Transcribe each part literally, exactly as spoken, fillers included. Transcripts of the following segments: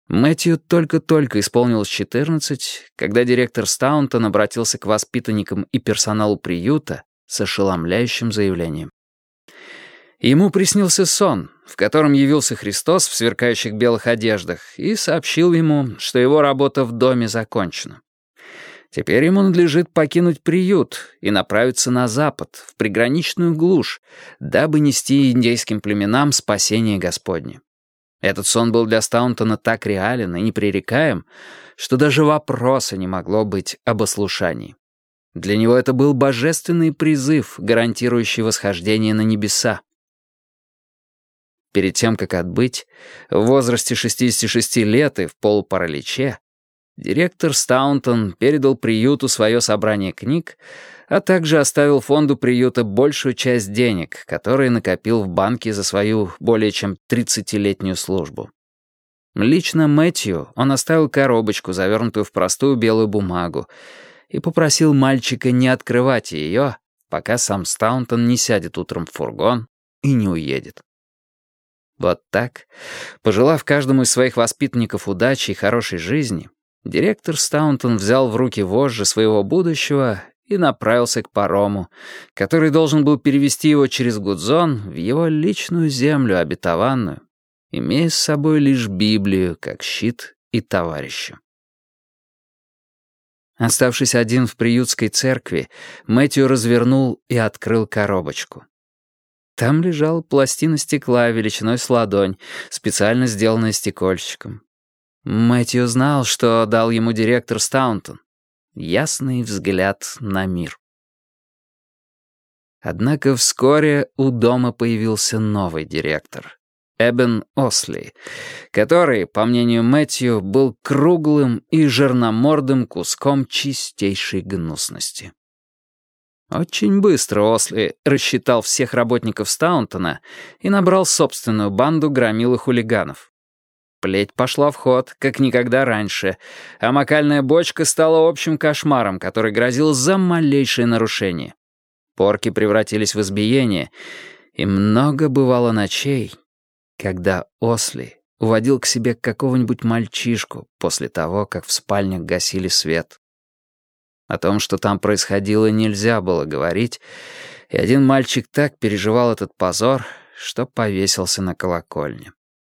Мэтью только-только исполнилось четырнадцать, когда директор Стаунтон обратился к воспитанникам и персоналу приюта с ошеломляющим заявлением. Ему приснился сон, в котором явился Христос в сверкающих белых одеждах и сообщил ему, что его работа в доме закончена. Теперь ему надлежит покинуть приют и направиться на запад, в приграничную глушь, дабы нести индейским племенам спасение Господне. Этот сон был для Стаунтона так реален и непререкаем, что даже вопроса не могло быть об ослушании. Для него это был божественный призыв, гарантирующий восхождение на небеса. Перед тем, как отбыть, в возрасте шестидесяти шести лет и в полупараличе, директор Стаунтон передал приюту свое собрание книг, а также оставил фонду приюта большую часть денег, которые накопил в банке за свою более чем тридцатилетнюю службу. Лично Мэтью он оставил коробочку, завернутую в простую белую бумагу, и попросил мальчика не открывать ее, пока сам Стаунтон не сядет утром в фургон и не уедет. Вот так, пожелав каждому из своих воспитанников удачи и хорошей жизни, директор Стаунтон взял в руки вожжи своего будущего и направился к парому, который должен был перевести его через Гудзон в его личную землю обетованную, имея с собой лишь Библию как щит и товарища. Оставшись один в приютской церкви, Мэтью развернул и открыл коробочку. Там лежала пластина стекла величиной с ладонь, специально сделанная стекольщиком. Мэтью знал, что дал ему директор Стаунтон. Ясный взгляд на мир. Однако вскоре у дома появился новый директор, Эбен Осли, который, по мнению Мэтью, был круглым и жирномордым куском чистейшей гнусности. Очень быстро Осли рассчитал всех работников Стаунтона и набрал собственную банду громил и хулиганов. Плеть пошла в ход, как никогда раньше, а макальная бочка стала общим кошмаром, который грозил за малейшее нарушение. Порки превратились в избиение, и много бывало ночей, когда Осли уводил к себе какого-нибудь мальчишку после того, как в спальнях гасили свет. О том, что там происходило, нельзя было говорить, и один мальчик так переживал этот позор, что повесился на колокольне.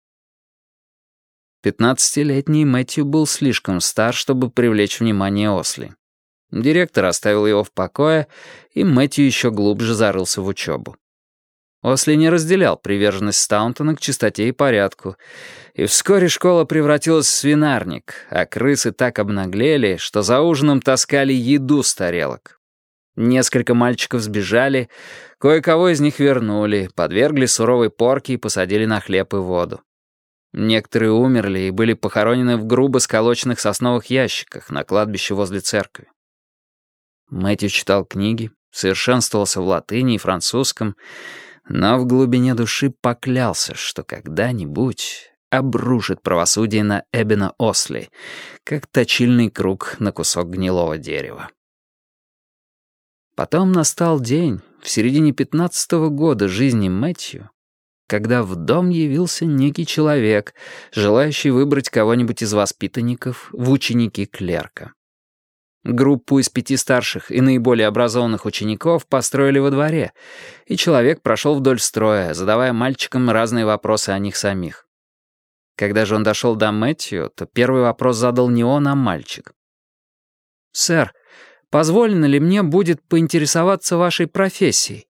Пятнадцатилетний Мэтью был слишком стар, чтобы привлечь внимание Осли. Директор оставил его в покое, и Мэтью еще глубже зарылся в учебу. Осли не разделял приверженность Стаунтона к чистоте и порядку, и вскоре школа превратилась в свинарник, а крысы так обнаглели, что за ужином таскали еду с тарелок. Несколько мальчиков сбежали, кое-кого из них вернули, подвергли суровой порке и посадили на хлеб и воду. Некоторые умерли и были похоронены в грубо сколоченных сосновых ящиках на кладбище возле церкви. Мэтью читал книги, совершенствовался в латыни и французском, но в глубине души поклялся, что когда-нибудь обрушит правосудие на Эбена Осли, как точильный круг на кусок гнилого дерева. Потом настал день, в середине пятнадцатого года жизни Мэтью, когда в дом явился некий человек, желающий выбрать кого-нибудь из воспитанников в ученики клерка. Группу из пяти старших и наиболее образованных учеников построили во дворе, и человек прошел вдоль строя, задавая мальчикам разные вопросы о них самих. Когда же он дошел до Мэтью, то первый вопрос задал не он, а мальчик. «Сэр, позволено ли мне будет поинтересоваться вашей профессией?»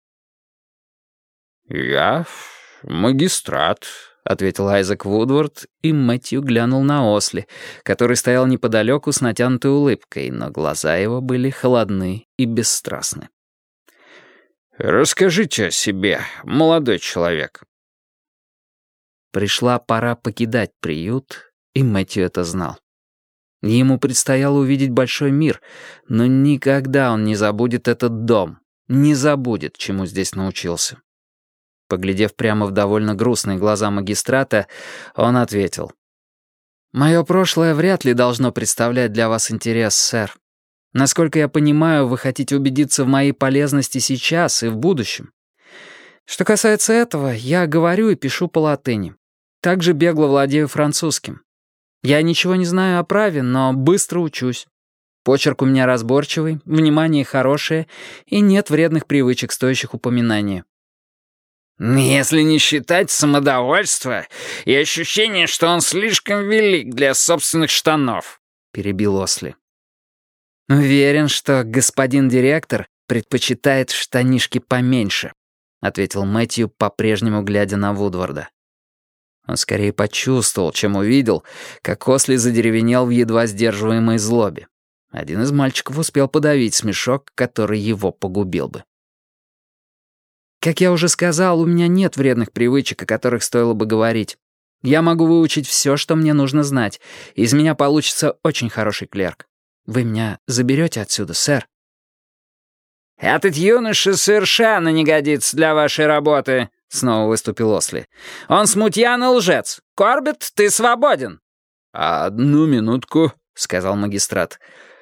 «Я магистрат», — ответил Айзек Вудвард, и Мэтью глянул на Осли, который стоял неподалеку с натянутой улыбкой, но глаза его были холодны и бесстрастны. «Расскажите о себе, молодой человек». Пришла пора покидать приют, и Мэтью это знал. Ему предстояло увидеть большой мир, но никогда он не забудет этот дом, не забудет, чему здесь научился. Поглядев прямо в довольно грустные глаза магистрата, он ответил: «Мое прошлое вряд ли должно представлять для вас интерес, сэр. Насколько я понимаю, вы хотите убедиться в моей полезности сейчас и в будущем. Что касается этого, я говорю и пишу по латыни. Также бегло владею французским. Я ничего не знаю о праве, но быстро учусь. Почерк у меня разборчивый, внимание хорошее, и нет вредных привычек, стоящих упоминания». «Если не считать самодовольства и ощущение, что он слишком велик для собственных штанов», — перебил Осли. «Уверен, что господин директор предпочитает штанишки поменьше», — ответил Мэтью, по-прежнему глядя на Вудварда. Он скорее почувствовал, чем увидел, как Осли задеревенел в едва сдерживаемой злобе. Один из мальчиков успел подавить смешок, который его погубил бы. «Как я уже сказал, у меня нет вредных привычек, о которых стоило бы говорить. Я могу выучить все, что мне нужно знать, и из меня получится очень хороший клерк. Вы меня заберете отсюда, сэр?» «Этот юноша совершенно не годится для вашей работы», — снова выступил Осли. «Он смутьян и лжец. Корбетт, ты свободен». «Одну минутку», — сказал магистрат.